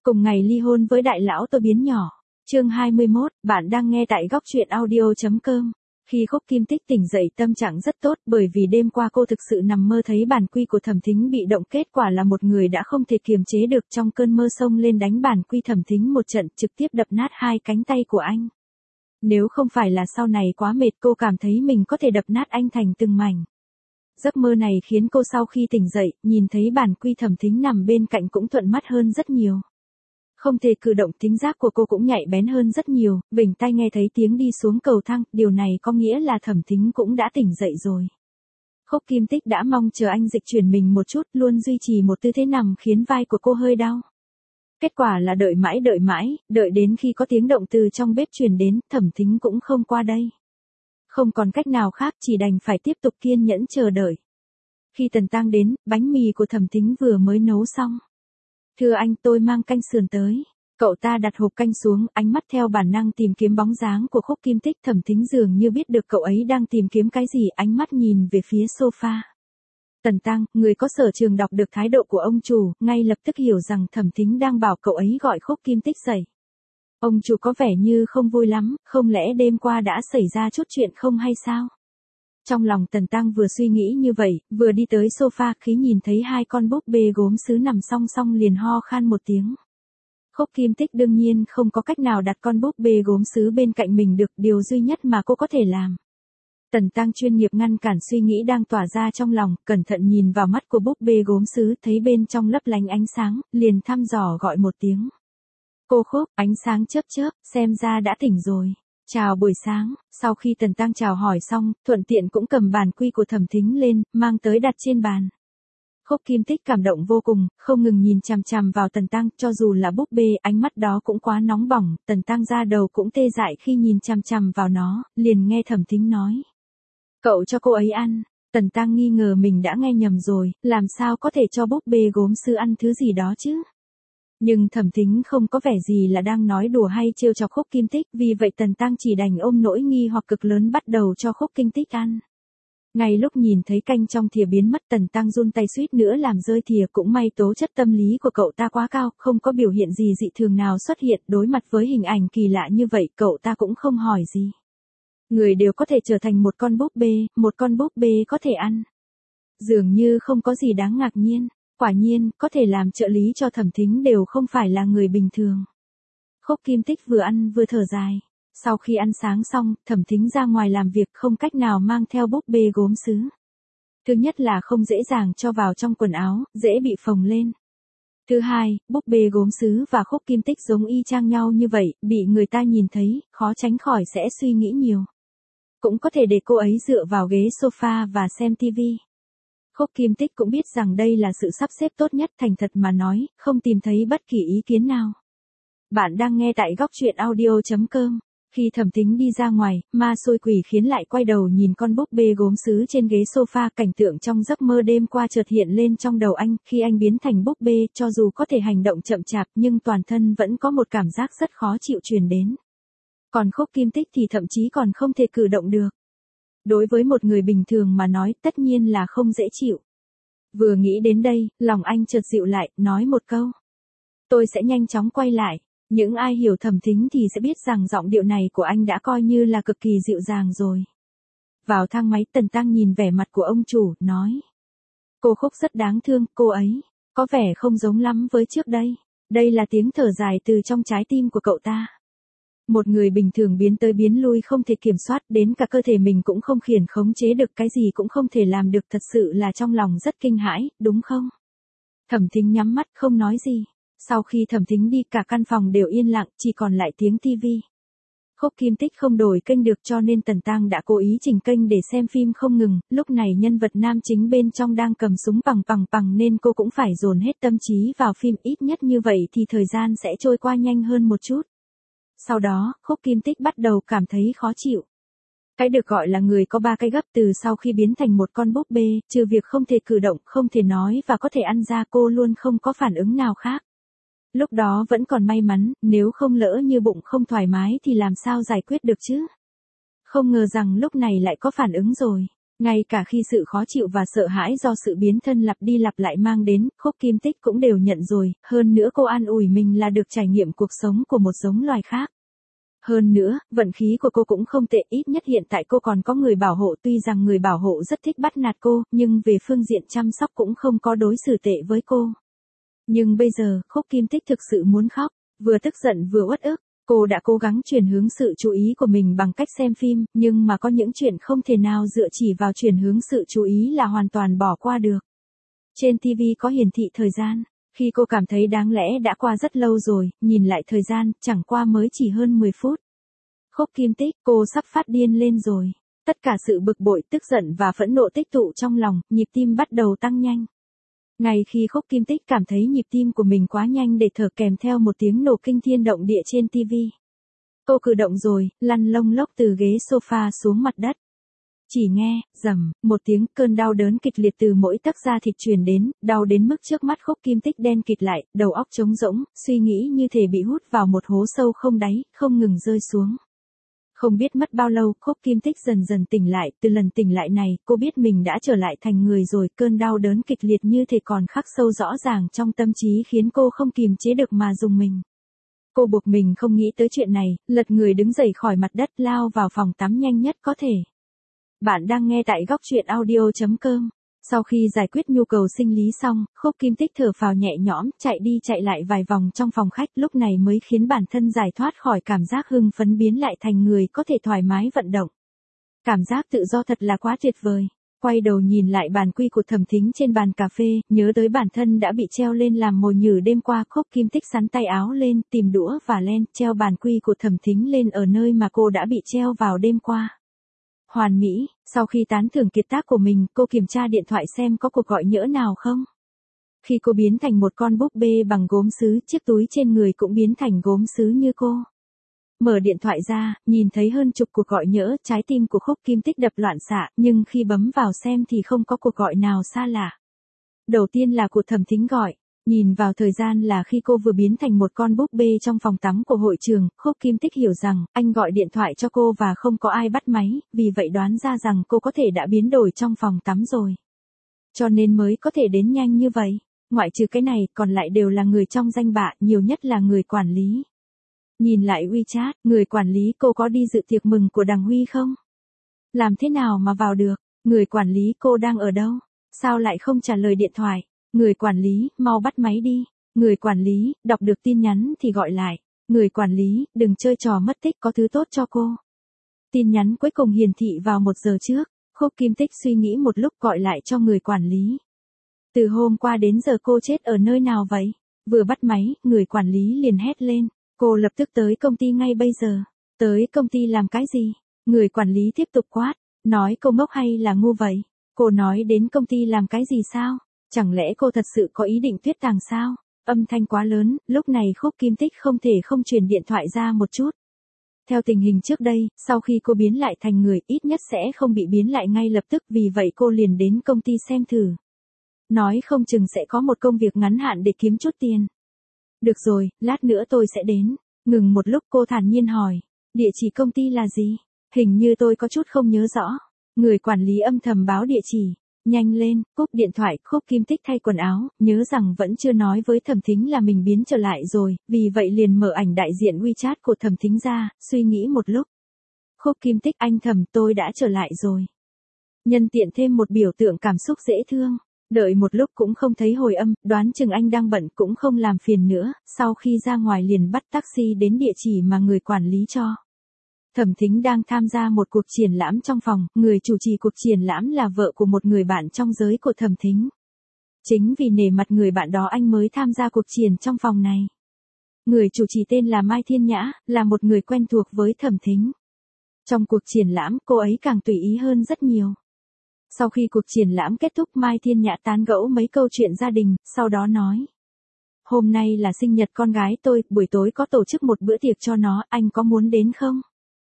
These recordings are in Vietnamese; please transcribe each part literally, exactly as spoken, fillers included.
Cùng ngày ly hôn với đại lão tôi biến nhỏ. Chương hai mươi mốt, bạn đang nghe tại góc truyện audio chấm com. Khi Khúc Kim Tích tỉnh dậy tâm trạng rất tốt bởi vì đêm qua cô thực sự nằm mơ thấy bản quy của Thẩm Thính bị động, kết quả là một người đã không thể kiềm chế được trong cơn mơ xông lên đánh bản quy Thẩm Thính một trận, trực tiếp đập nát hai cánh tay của anh. Nếu không phải là sau này quá mệt, cô cảm thấy mình có thể đập nát anh thành từng mảnh. Giấc mơ này khiến cô sau khi tỉnh dậy, nhìn thấy bản quy Thẩm Thính nằm bên cạnh cũng thuận mắt hơn rất nhiều. Không thể cử động, tính giác của cô cũng nhạy bén hơn rất nhiều, vểnh tai nghe thấy tiếng đi xuống cầu thang, điều này có nghĩa là Thẩm Thính cũng đã tỉnh dậy rồi. Khúc Kim Tích đã mong chờ anh dịch chuyển mình một chút, luôn duy trì một tư thế nằm khiến vai của cô hơi đau. Kết quả là đợi mãi đợi mãi, đợi đến khi có tiếng động từ trong bếp truyền đến, Thẩm Thính cũng không qua đây. Không còn cách nào khác, chỉ đành phải tiếp tục kiên nhẫn chờ đợi. Khi Tần Tăng đến, bánh mì của Thẩm Thính vừa mới nấu xong. Thưa anh, tôi mang canh sườn tới. Cậu ta đặt hộp canh xuống, ánh mắt theo bản năng tìm kiếm bóng dáng của Khúc Kim Tích. Thẩm Thính dường như biết được cậu ấy đang tìm kiếm cái gì, ánh mắt nhìn về phía sofa. Tần Tăng, người có sở trường đọc được thái độ của ông chủ, ngay lập tức hiểu rằng Thẩm Thính đang bảo cậu ấy gọi Khúc Kim Tích dậy. Ông chủ có vẻ như không vui lắm, không lẽ đêm qua đã xảy ra chút chuyện không hay sao? Trong lòng Tần Tăng vừa suy nghĩ như vậy, vừa đi tới sofa, khi nhìn thấy hai con búp bê gốm sứ nằm song song liền ho khan một tiếng. Khúc Kim Tích đương nhiên không có cách nào đặt con búp bê gốm sứ bên cạnh mình được, điều duy nhất mà cô có thể làm. Tần Tăng chuyên nghiệp ngăn cản suy nghĩ đang tỏa ra trong lòng, cẩn thận nhìn vào mắt của búp bê gốm sứ, thấy bên trong lấp lánh ánh sáng, liền thăm dò gọi một tiếng. Cô Khúc, ánh sáng chớp chớp, xem ra đã tỉnh rồi. Chào buổi sáng. Sau khi Tần Tăng chào hỏi xong, thuận tiện cũng cầm bản quy của Thẩm Thính lên, mang tới đặt trên bàn. Khúc Kim Tích cảm động vô cùng, không ngừng nhìn chằm chằm vào Tần Tăng, cho dù là búp bê, ánh mắt đó cũng quá nóng bỏng, Tần Tăng da đầu cũng tê dại khi nhìn chằm chằm vào nó, liền nghe Thẩm Thính nói. Cậu cho cô ấy ăn. Tần Tăng nghi ngờ mình đã nghe nhầm rồi, làm sao có thể cho búp bê gốm sứ ăn thứ gì đó chứ? Nhưng Thẩm Thính không có vẻ gì là đang nói đùa hay trêu chọc Khúc Kim Tích, vì vậy Tần Tăng chỉ đành ôm nỗi nghi hoặc cực lớn bắt đầu cho Khúc Kim Tích ăn. Ngay lúc nhìn thấy canh trong thìa biến mất, Tần Tăng run tay suýt nữa làm rơi thìa, cũng may tố chất tâm lý của cậu ta quá cao, không có biểu hiện gì dị thường nào xuất hiện, đối mặt với hình ảnh kỳ lạ như vậy, cậu ta cũng không hỏi gì. Người đều có thể trở thành một con búp bê, một con búp bê có thể ăn. Dường như không có gì đáng ngạc nhiên. Quả nhiên, có thể làm trợ lý cho Thẩm Thính đều không phải là người bình thường. Khúc Kim Tích vừa ăn vừa thở dài. Sau khi ăn sáng xong, Thẩm Thính ra ngoài làm việc, không cách nào mang theo búp bê gốm sứ. Thứ nhất là không dễ dàng cho vào trong quần áo, dễ bị phồng lên. Thứ hai, búp bê gốm sứ và Khúc Kim Tích giống y chang nhau như vậy, bị người ta nhìn thấy, khó tránh khỏi sẽ suy nghĩ nhiều. Cũng có thể để cô ấy dựa vào ghế sofa và xem tivi. Khúc Kim Tích cũng biết rằng đây là sự sắp xếp tốt nhất, thành thật mà nói, không tìm thấy bất kỳ ý kiến nào. Bạn đang nghe tại góc truyện audio chấm com. Khi Thẩm Thính đi ra ngoài, ma xôi quỷ khiến lại quay đầu nhìn con búp bê gốm sứ trên ghế sofa, cảnh tượng trong giấc mơ đêm qua chợt hiện lên trong đầu anh, khi anh biến thành búp bê, cho dù có thể hành động chậm chạp nhưng toàn thân vẫn có một cảm giác rất khó chịu truyền đến. Còn Khúc Kim Tích thì thậm chí còn không thể cử động được. Đối với một người bình thường mà nói, tất nhiên là không dễ chịu. Vừa nghĩ đến đây, lòng anh chợt dịu lại, nói một câu. Tôi sẽ nhanh chóng quay lại. Những ai hiểu Thẩm Thính thì sẽ biết rằng giọng điệu này của anh đã coi như là cực kỳ dịu dàng rồi. Vào thang máy, Tần Tăng nhìn vẻ mặt của ông chủ, nói. Cô Khúc rất đáng thương, cô ấy có vẻ không giống lắm với trước đây. Đây là tiếng thở dài từ trong trái tim của cậu ta. Một người bình thường biến tới biến lui không thể kiểm soát, đến cả cơ thể mình cũng không khiển khống chế được, cái gì cũng không thể làm được, thật sự là trong lòng rất kinh hãi, đúng không? Thẩm Thính nhắm mắt không nói gì. Sau khi Thẩm Thính đi, cả căn phòng đều yên lặng, chỉ còn lại tiếng tivi. Khúc Kim Tích không đổi kênh được cho nên Tần Tăng đã cố ý chỉnh kênh để xem phim không ngừng, lúc này nhân vật nam chính bên trong đang cầm súng pằng pằng pằng nên cô cũng phải dồn hết tâm trí vào phim, ít nhất như vậy thì thời gian sẽ trôi qua nhanh hơn một chút. Sau đó, Khúc Kim Tích bắt đầu cảm thấy khó chịu. Cái được gọi là người có ba cái gấp, từ sau khi biến thành một con búp bê, trừ việc không thể cử động, không thể nói và có thể ăn ra, cô luôn không có phản ứng nào khác. Lúc đó vẫn còn may mắn, nếu không lỡ như bụng không thoải mái thì làm sao giải quyết được chứ? Không ngờ rằng lúc này lại có phản ứng rồi. Ngay cả khi sự khó chịu và sợ hãi do sự biến thân lặp đi lặp lại mang đến, Khúc Kim Tích cũng đều nhận rồi, hơn nữa cô an ủi mình là được trải nghiệm cuộc sống của một giống loài khác. Hơn nữa, vận khí của cô cũng không tệ, ít nhất hiện tại cô còn có người bảo hộ, tuy rằng người bảo hộ rất thích bắt nạt cô, nhưng về phương diện chăm sóc cũng không có đối xử tệ với cô. Nhưng bây giờ, Khúc Kim Tích thực sự muốn khóc, vừa tức giận vừa uất ức. Cô đã cố gắng chuyển hướng sự chú ý của mình bằng cách xem phim, nhưng mà có những chuyện không thể nào dựa chỉ vào chuyển hướng sự chú ý là hoàn toàn bỏ qua được. Trên ti vi có hiển thị thời gian, khi cô cảm thấy đáng lẽ đã qua rất lâu rồi, nhìn lại thời gian, chẳng qua mới chỉ hơn mười phút. Khúc Kim Tích, cô sắp phát điên lên rồi. Tất cả sự bực bội, tức giận và phẫn nộ tích tụ trong lòng, nhịp tim bắt đầu tăng nhanh. Ngay khi Khúc Kim Tích cảm thấy nhịp tim của mình quá nhanh để thở kèm theo một tiếng nổ kinh thiên động địa trên ti vi. Cô cử động rồi, lăn lông lốc từ ghế sofa xuống mặt đất. Chỉ nghe, rầm, một tiếng, cơn đau đớn kịch liệt từ mỗi tấc da thịt truyền đến, đau đến mức trước mắt Khúc Kim Tích đen kịt lại, đầu óc trống rỗng, suy nghĩ như thể bị hút vào một hố sâu không đáy, không ngừng rơi xuống. Không biết mất bao lâu, Khúc Kim Tích dần dần tỉnh lại, từ lần tỉnh lại này, cô biết mình đã trở lại thành người rồi, cơn đau đớn kịch liệt như thể còn khắc sâu rõ ràng trong tâm trí khiến cô không kìm chế được mà rùng mình. Cô buộc mình không nghĩ tới chuyện này, lật người đứng dậy khỏi mặt đất, lao vào phòng tắm nhanh nhất có thể. Bạn đang nghe tại góc truyện audio chấm com. Sau khi giải quyết nhu cầu sinh lý xong, Khúc Kim Tích thở phào nhẹ nhõm, chạy đi chạy lại vài vòng trong phòng khách, lúc này mới khiến bản thân giải thoát khỏi cảm giác hưng phấn biến lại thành người có thể thoải mái vận động. Cảm giác tự do thật là quá tuyệt vời. Quay đầu nhìn lại bàn quy của Thẩm Thính trên bàn cà phê, nhớ tới bản thân đã bị treo lên làm mồi nhử đêm qua, Khúc Kim Tích xắn tay áo lên, tìm đũa và len, treo bàn quy của Thẩm Thính lên ở nơi mà cô đã bị treo vào đêm qua. Hoàn mỹ, sau khi tán thưởng kiệt tác của mình, cô kiểm tra điện thoại xem có cuộc gọi nhỡ nào không. Khi cô biến thành một con búp bê bằng gốm sứ, chiếc túi trên người cũng biến thành gốm sứ như cô. Mở điện thoại ra, nhìn thấy hơn chục cuộc gọi nhỡ, trái tim của Khúc Kim Tích đập loạn xạ, nhưng khi bấm vào xem thì không có cuộc gọi nào xa lạ. Đầu tiên là của Thẩm Thính gọi. Nhìn vào thời gian là khi cô vừa biến thành một con búp bê trong phòng tắm của hội trường, Khúc Kim Tích hiểu rằng, anh gọi điện thoại cho cô và không có ai bắt máy, vì vậy đoán ra rằng cô có thể đã biến đổi trong phòng tắm rồi. Cho nên mới có thể đến nhanh như vậy. Ngoại trừ cái này, còn lại đều là người trong danh bạ, nhiều nhất là người quản lý. Nhìn lại WeChat, người quản lý, cô có đi dự tiệc mừng của Đằng Huy không? Làm thế nào mà vào được? Người quản lý, cô đang ở đâu? Sao lại không trả lời điện thoại? Người quản lý, mau bắt máy đi. Người quản lý, đọc được tin nhắn thì gọi lại. Người quản lý, đừng chơi trò mất tích, có thứ tốt cho cô. Tin nhắn cuối cùng hiển thị vào một giờ trước. Khúc Kim Tích suy nghĩ một lúc gọi lại cho người quản lý. Từ hôm qua đến giờ cô chết ở nơi nào vậy? Vừa bắt máy, người quản lý liền hét lên. Cô lập tức tới công ty ngay bây giờ. Tới công ty làm cái gì? Người quản lý tiếp tục quát. Nói cô ngốc hay là ngu vậy? Cô nói đến công ty làm cái gì sao? Chẳng lẽ cô thật sự có ý định tuyết tàng sao? Âm thanh quá lớn, lúc này Khúc Kim Tích không thể không truyền điện thoại ra một chút. Theo tình hình trước đây, sau khi cô biến lại thành người, ít nhất sẽ không bị biến lại ngay lập tức, vì vậy cô liền đến công ty xem thử. Nói không chừng sẽ có một công việc ngắn hạn để kiếm chút tiền. Được rồi, lát nữa tôi sẽ đến. Ngừng một lúc cô thản nhiên hỏi. Địa chỉ công ty là gì? Hình như tôi có chút không nhớ rõ. Người quản lý âm thầm báo địa chỉ. Nhanh lên, cúp điện thoại, Khúc Kim Tích thay quần áo, nhớ rằng vẫn chưa nói với Thẩm Thính là mình biến trở lại rồi, vì vậy liền mở ảnh đại diện WeChat của Thẩm Thính ra, suy nghĩ một lúc. Khúc Kim Tích, anh Thẩm, tôi đã trở lại rồi. Nhân tiện thêm một biểu tượng cảm xúc dễ thương. Đợi một lúc cũng không thấy hồi âm, đoán chừng anh đang bận cũng không làm phiền nữa, sau khi ra ngoài liền bắt taxi đến địa chỉ mà người quản lý cho. Thẩm Thính đang tham gia một cuộc triển lãm trong phòng, người chủ trì cuộc triển lãm là vợ của một người bạn trong giới của Thẩm Thính. Chính vì nể mặt người bạn đó anh mới tham gia cuộc triển trong phòng này. Người chủ trì tên là Mai Thiên Nhã, là một người quen thuộc với Thẩm Thính. Trong cuộc triển lãm, cô ấy càng tùy ý hơn rất nhiều. Sau khi cuộc triển lãm kết thúc, Mai Thiên Nhã tán gẫu mấy câu chuyện gia đình, sau đó nói. Hôm nay là sinh nhật con gái tôi, buổi tối có tổ chức một bữa tiệc cho nó, anh có muốn đến không?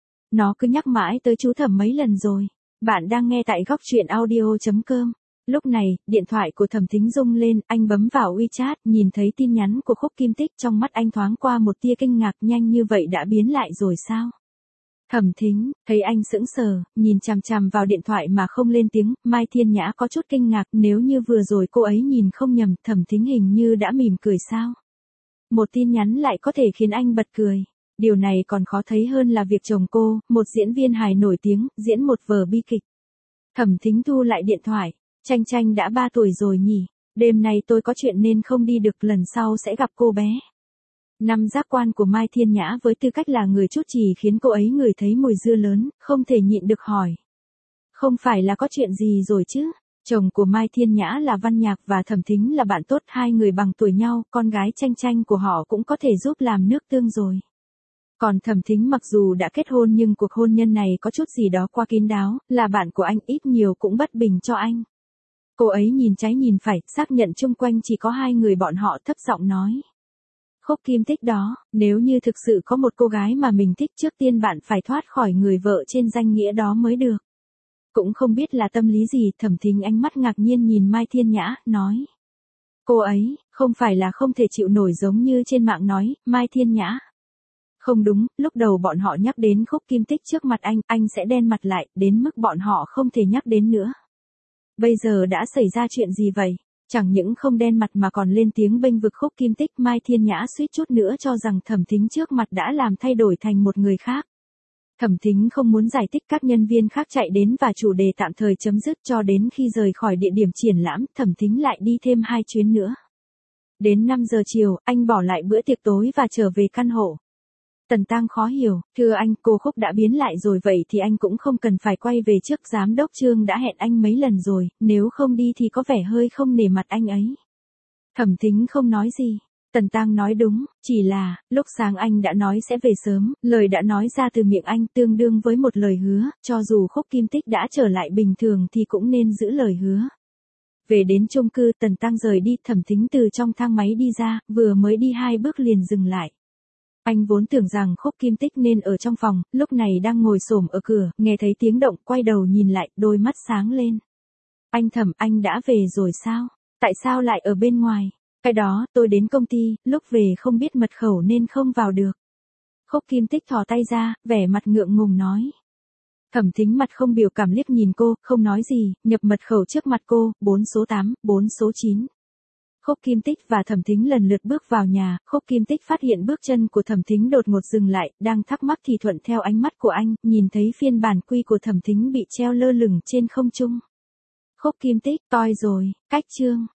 Nó cứ nhắc mãi tới chú Thẩm mấy lần rồi. Bạn đang nghe tại góc truyện audio chấm com. Lúc này, điện thoại của Thẩm Thính rung lên, anh bấm vào WeChat, nhìn thấy tin nhắn của Khúc Kim Tích, trong mắt anh thoáng qua một tia kinh ngạc, nhanh như vậy đã biến lại rồi sao? Thẩm Thính, thấy anh sững sờ, nhìn chằm chằm vào điện thoại mà không lên tiếng, Mai Thiên Nhã có chút kinh ngạc, nếu như vừa rồi cô ấy nhìn không nhầm, Thẩm Thính hình như đã mỉm cười sao? Một tin nhắn lại có thể khiến anh bật cười. Điều này còn khó thấy hơn là việc chồng cô, một diễn viên hài nổi tiếng, diễn một vở bi kịch. Thẩm Thính thu lại điện thoại, Tranh Tranh đã ba tuổi rồi nhỉ, đêm nay tôi có chuyện nên không đi được, lần sau sẽ gặp cô bé. Năm giác quan của Mai Thiên Nhã với tư cách là người chút chỉ khiến cô ấy ngửi thấy mùi dưa lớn, không thể nhịn được hỏi. Không phải là có chuyện gì rồi chứ? Chồng của Mai Thiên Nhã là Văn Nhạc và Thẩm Thính là bạn tốt, hai người bằng tuổi nhau, con gái Tranh Tranh của họ cũng có thể giúp làm nước tương rồi. Còn Thẩm Thính mặc dù đã kết hôn nhưng cuộc hôn nhân này có chút gì đó quá kín đáo, là bạn của anh ít nhiều cũng bất bình cho anh. Cô ấy nhìn trái nhìn phải, xác nhận chung quanh chỉ có hai người bọn họ, thấp giọng nói. Khúc Kim Tích đó, nếu như thực sự có một cô gái mà mình thích, trước tiên bạn phải thoát khỏi người vợ trên danh nghĩa đó mới được. Cũng không biết là tâm lý gì, Thẩm Thính ánh mắt ngạc nhiên nhìn Mai Thiên Nhã, nói. Cô ấy, không phải là không thể chịu nổi giống như trên mạng nói, Mai Thiên Nhã. Không đúng, lúc đầu bọn họ nhắc đến Khúc Kim Tích trước mặt anh, anh sẽ đen mặt lại, đến mức bọn họ không thể nhắc đến nữa. Bây giờ đã xảy ra chuyện gì vậy? Chẳng những không đen mặt mà còn lên tiếng bênh vực Khúc Kim Tích, Mai Thiên Nhã suýt chút nữa cho rằng Thẩm Thính trước mặt đã làm thay đổi thành một người khác. Thẩm Thính không muốn giải thích, các nhân viên khác chạy đến và chủ đề tạm thời chấm dứt, cho đến khi rời khỏi địa điểm triển lãm, Thẩm Thính lại đi thêm hai chuyến nữa. Đến năm giờ chiều, anh bỏ lại bữa tiệc tối và trở về căn hộ. Tần Tăng khó hiểu, thưa anh, cô Khúc đã biến lại rồi, vậy thì anh cũng không cần phải quay về trước, giám đốc Trương đã hẹn anh mấy lần rồi, nếu không đi thì có vẻ hơi không nể mặt anh ấy. Thẩm Thính không nói gì. Tần Tăng nói đúng, chỉ là, lúc sáng anh đã nói sẽ về sớm, lời đã nói ra từ miệng anh tương đương với một lời hứa, cho dù Khúc Kim Tích đã trở lại bình thường thì cũng nên giữ lời hứa. Về đến chung cư, Tần Tăng rời đi, Thẩm Thính từ trong thang máy đi ra, vừa mới đi hai bước liền dừng lại. Anh vốn tưởng rằng Khúc Kim Tích nên ở trong phòng, lúc này đang ngồi xổm ở cửa, nghe thấy tiếng động, quay đầu nhìn lại, đôi mắt sáng lên. Anh Thẩm, anh đã về rồi sao? Tại sao lại ở bên ngoài? Cái đó, tôi đến công ty, lúc về không biết mật khẩu nên không vào được. Khúc Kim Tích thò tay ra, vẻ mặt ngượng ngùng nói. Thẩm Thính mặt không biểu cảm liếc nhìn cô, không nói gì, nhập mật khẩu trước mặt cô, bốn số tám, bốn số chín. Khúc Kim Tích và Thẩm Thính lần lượt bước vào nhà, Khúc Kim Tích phát hiện bước chân của Thẩm Thính đột ngột dừng lại, đang thắc mắc thì thuận theo ánh mắt của anh, nhìn thấy phiên bản quy của Thẩm Thính bị treo lơ lửng trên không trung. Khúc Kim Tích, toi rồi, cách chương.